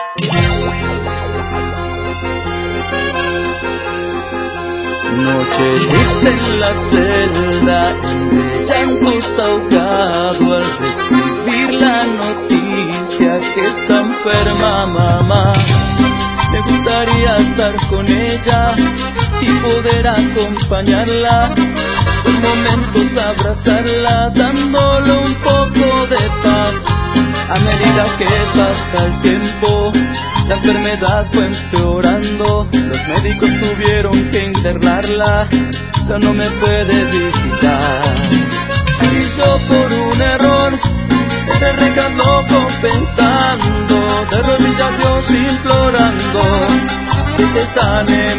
Noche triste en la celda, entre llantos ahogado al recibir la noticia que está enferma mamá. Me gustaría estar con ella y poder acompañarla, por momentos abrazarla, dándole un poco de paz. A medida que pasa el tiempo, la enfermedad fue empeorando, los médicos tuvieron que internarla, ya no me puede visitar. Y yo por un error, de recas loco pensando, de rodillas Dios implorando, que te sane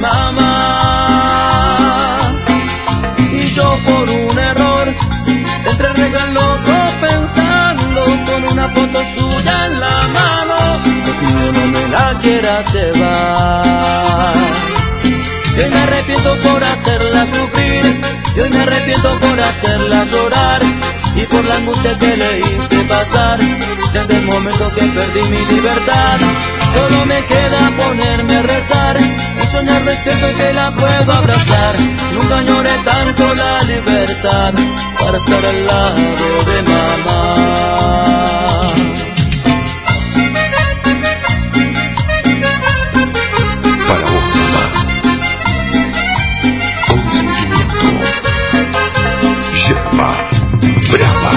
mamá. Y yo por un error, entre recas loco pensando, con una foto suya en la mano, no me la quiera llevar. Yo me arrepiento por hacerla sufrir, yo me arrepiento por hacerla llorar, y por la angustia que le hice pasar, desde el momento que perdí mi libertad. Solo me queda ponerme a rezar y soñar despierto que la puedo abrazar. Nunca lloré tanto la libertad para estar al lado de mamá. Brava.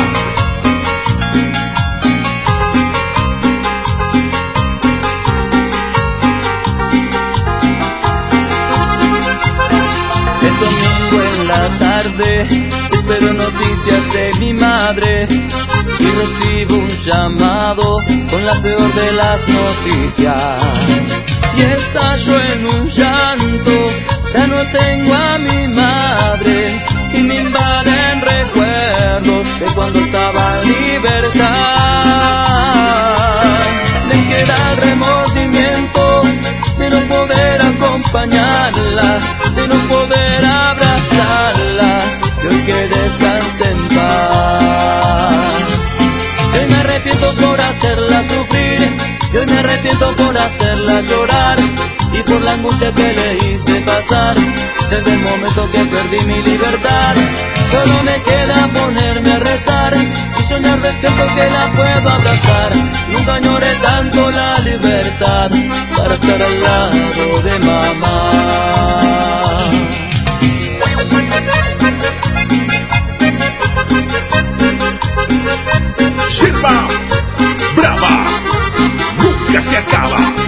El domingo en la tarde espero noticias de mi madre y recibo un llamado con la peor de las noticias. Y estallo en un llanto, ya no tengo a mi madre y me invaden recuerdos de cuando estaba en libertad. Me queda el remordimiento de no poder acompañarla, de no poder abrazarla, y hoy que descanse en paz. Yo me arrepiento por hacerla sufrir, yo me arrepiento por hacerla llorar, y por la angustia que le hice pasar, desde el momento que perdí mi libertad. Solo me queda ponerme a rezar y soñar despierto que la puedo abrazar. Nunca lloré tanto la libertad para estar al lado de mamá. Sirva, brava, nunca se acaba.